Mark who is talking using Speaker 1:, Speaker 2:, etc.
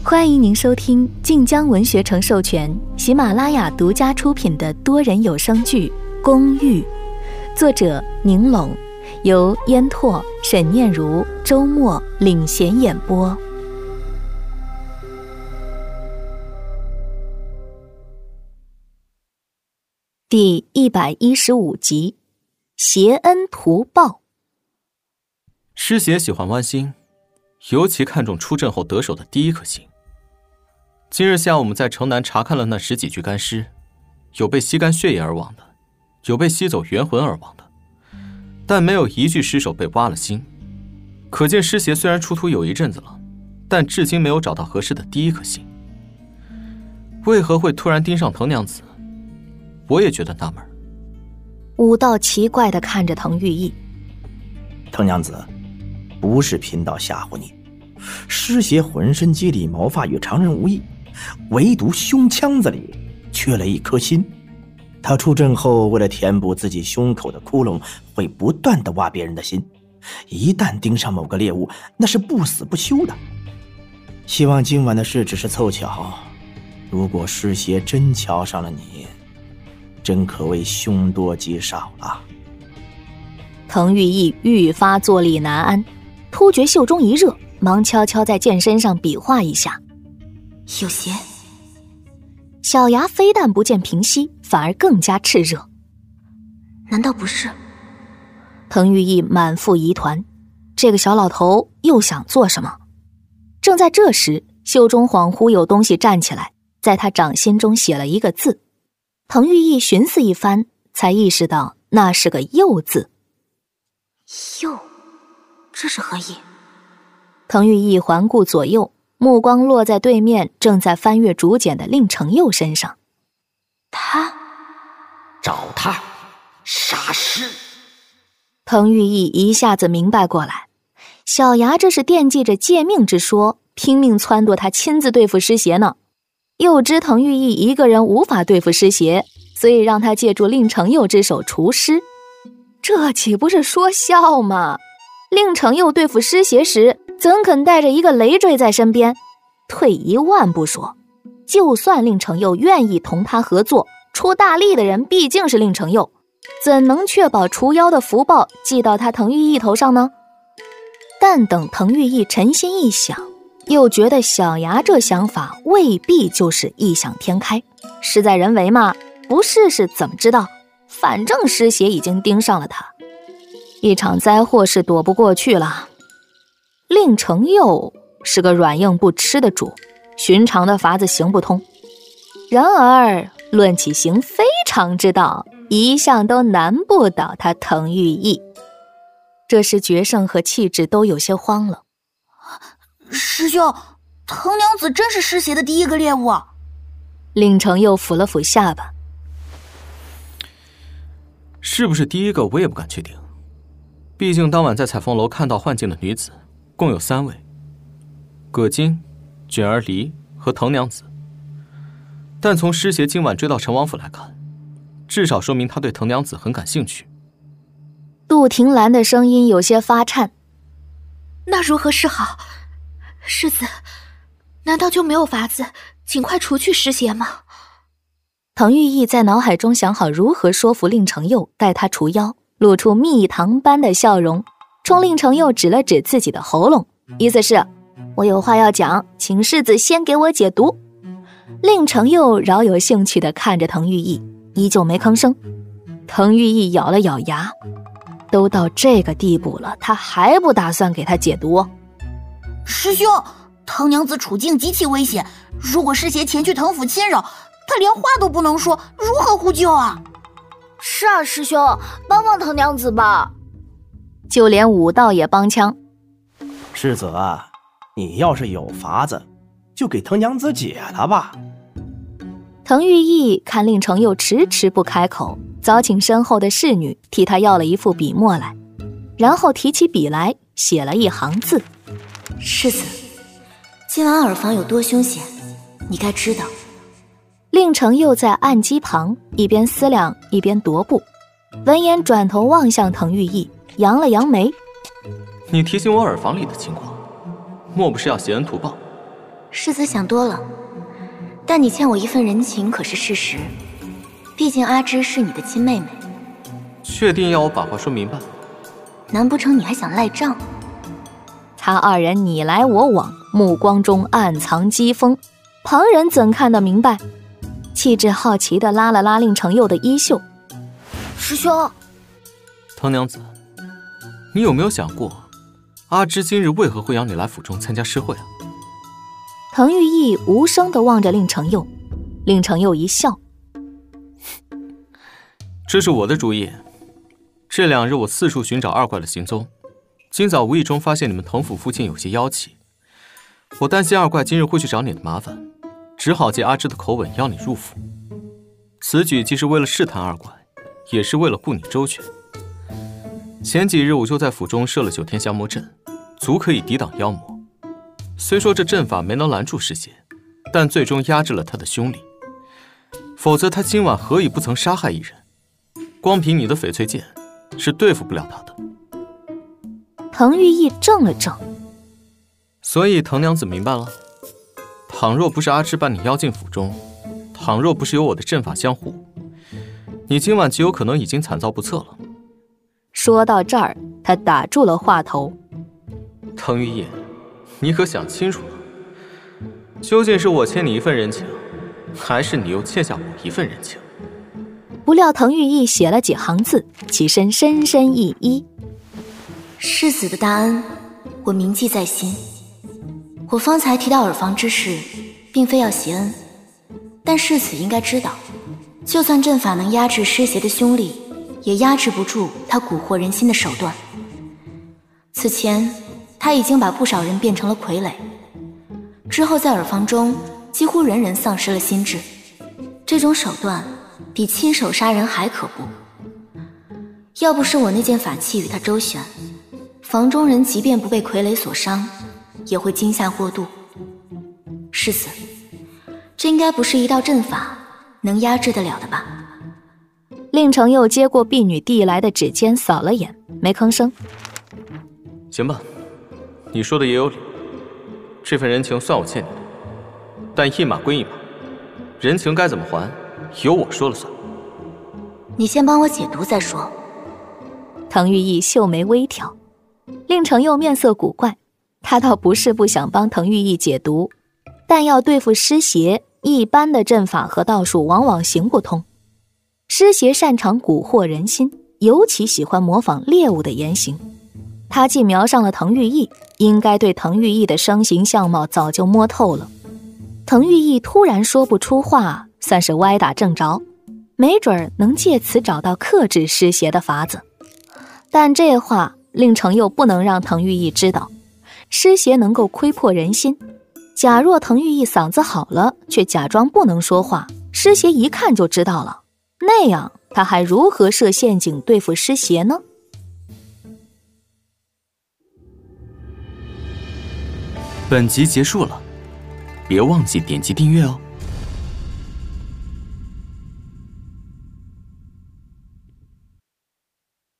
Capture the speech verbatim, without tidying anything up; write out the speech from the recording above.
Speaker 1: 欢迎您收听晋江文学城授权、喜马拉雅独家出品的多人有声剧《公寓》，作者宁拢，由烟拓、沈念如、周末领衔演播。第一百一十五集，携恩图报。
Speaker 2: 师姐喜欢剜心，尤其看重出阵后得手的第一颗心。今日下午我们在城南查看了那十几具干尸，有被吸干血液而亡的，有被吸走元魂而亡的，但没有一具尸首被挖了心。可见师邪虽然出土有一阵子了，但至今没有找到合适的第一颗心。为何会突然盯上藤娘子？我也觉得纳闷。
Speaker 1: 武道奇怪地看着藤玉意。
Speaker 3: 藤娘子，不是贫道吓唬你，师邪浑身肌理毛发与常人无异，唯独胸腔子里缺了一颗心。他出阵后，为了填补自己胸口的窟窿，会不断地挖别人的心，一旦盯上某个猎物，那是不死不休的。希望今晚的事只是凑巧，如果师邪真瞧上了你，真可谓凶多吉少了。
Speaker 1: 藤玉意愈发坐立难安，突觉袖中一热，忙悄悄在剑身上比划一下。
Speaker 4: 有邪。
Speaker 1: 小牙非但不见平息，反而更加炽热。
Speaker 4: 难道不是？
Speaker 1: 藤玉意满腹疑团，这个小老头又想做什么？正在这时，袖中恍惚有东西站起来，在他掌心中写了一个字。藤玉意寻思一番，才意识到那是个右字。
Speaker 4: 右，这是何意？
Speaker 1: 藤玉意环顾左右，目光落在对面正在翻阅竹简的令承佑身上。
Speaker 4: 他，
Speaker 5: 找他，杀师。
Speaker 1: 藤玉意一下子明白过来，小牙这是惦记着借命之说，拼命撺掇他亲自对付师邪呢。又知藤玉意一个人无法对付师邪，所以让他借助令承佑之手除师。这岂不是说笑吗？令承佑对付师邪时，怎肯带着一个累赘在身边？退一万步说，就算令承佑愿意同他合作，出大力的人毕竟是令承佑，怎能确保除妖的福报寄到他藤玉意头上呢？但等藤玉意沉心一想，又觉得小牙这想法未必就是异想天开，事在人为嘛，不试试怎么知道？反正师邪已经盯上了他，一场灾祸是躲不过去了。令承佑是个软硬不吃的主，寻常的法子行不通。然而论起行非常之道，一向都难不倒他藤玉意。这时决胜和气质都有些慌了。
Speaker 4: 师兄，藤娘子真是师邪的第一个猎物。
Speaker 1: 令承佑抚了抚下巴。
Speaker 2: 是不是第一个我也不敢确定，毕竟当晚在彩凤楼看到幻境的女子共有三位，葛金、卷儿离和藤娘子。但从师邪今晚追到陈王府来看，至少说明他对藤娘子很感兴趣。
Speaker 1: 杜庭兰的声音有些发颤。
Speaker 4: 那如何是好？世子，难道就没有法子尽快除去师邪吗？
Speaker 1: 藤玉意在脑海中想好如何说服令承佑带他除妖，露出蜜糖般的笑容，冲令承佑指了指自己的喉咙，意思是我有话要讲，请世子先给我解毒。令承佑饶有兴趣地看着藤玉意，依旧没吭声。藤玉意咬了咬牙，都到这个地步了，他还不打算给他解毒？
Speaker 4: 师兄，藤娘子处境极其危险，如果师邪前去藤府侵扰，他连话都不能说，如何呼救啊？
Speaker 6: 是啊，师兄，帮帮藤娘子吧。
Speaker 1: 就连武道也帮腔。
Speaker 3: 世子啊，你要是有法子，就给藤娘子解了吧。
Speaker 1: 藤玉意看令承佑迟迟不开口，早请身后的侍女替他要了一副笔墨来，然后提起笔来写了一行字：
Speaker 4: 世子，今晚耳房有多凶险，你该知道。
Speaker 1: 令承佑在案几旁一边思量一边踱步，闻言转头望向藤玉意，扬了扬眉。
Speaker 2: 你提醒我耳房里的情况，莫不是要携恩图报？
Speaker 7: 世子想多了，但你欠我一份人情可是事实，毕竟阿芝是你的亲妹妹。
Speaker 2: 确定要我把话说明白？
Speaker 7: 难不成你还想赖账？
Speaker 1: 他二人你来我往，目光中暗藏讥讽，旁人怎看得明白？气质好奇地拉了拉令程佑的衣袖。
Speaker 6: 师兄，
Speaker 2: 藤娘子，你有没有想过，阿芝今日为何会邀你来府中参加诗会啊？
Speaker 1: 滕玉义无声地望着令程佑，令程佑一笑，
Speaker 2: 这是我的主意。这两日我四处寻找二怪的行踪，今早无意中发现你们藤府附近有些妖气，我担心二怪今日会去找你的麻烦，只好借阿芝的口吻邀你入府。此举既是为了试探二怪，也是为了顾你周全。前几日我就在府中设了九天降魔阵，足可以抵挡妖魔。虽说这阵法没能拦住尸邪，但最终压制了他的凶力，否则他今晚何以不曾杀害一人？光凭你的翡翠剑是对付不了他的。
Speaker 1: 滕玉义怔了怔，
Speaker 2: 所以滕娘子明白了，倘若不是阿芝把你邀进府中，倘若不是有我的阵法相护，你今晚极有可能已经惨遭不测了。
Speaker 1: 说到这儿，他打住了话头。
Speaker 2: 滕玉义，你可想清楚了，究竟是我欠你一份人情，还是你又欠下我一份人情？
Speaker 1: 不料滕玉义写了几行字，起身深深一揖。
Speaker 7: 世子的大恩，我铭记在心。我方才提到耳房之事，并非要谢恩，但世子应该知道，就算阵法能压制尸邪的凶力，也压制不住他蛊惑人心的手段。此前他已经把不少人变成了傀儡，之后在耳房中几乎人人丧失了心智。这种手段比亲手杀人还可怖。要不是我那件法器与他周旋，房中人即便不被傀儡所伤，也会惊吓过度。世子，这应该不是一道阵法能压制得了的吧？
Speaker 1: 令程佑接过婢女递来的指尖，扫了眼，没吭声。
Speaker 2: 行吧，你说的也有理，这份人情算我欠你的，但一码归一码，人情该怎么还，由我说了算。
Speaker 7: 你先帮我解毒再说。
Speaker 1: 滕玉义秀眉微挑，令程佑面色古怪，他倒不是不想帮滕玉义解毒，但要对付尸邪，一般的阵法和道术往往行不通。尸邪擅长蛊惑人心，尤其喜欢模仿猎物的言行。他既瞄上了滕玉义，应该对滕玉义的生形相貌早就摸透了。滕玉义突然说不出话，算是歪打正着，没准能借此找到克制尸邪的法子。但这话令程佑不能让滕玉义知道，尸邪能够窥破人心。假若滕玉义嗓子好了，却假装不能说话，尸邪一看就知道了，那样他还如何设陷阱对付尸邪呢？
Speaker 2: 本集结束了，别忘记点击订阅哦。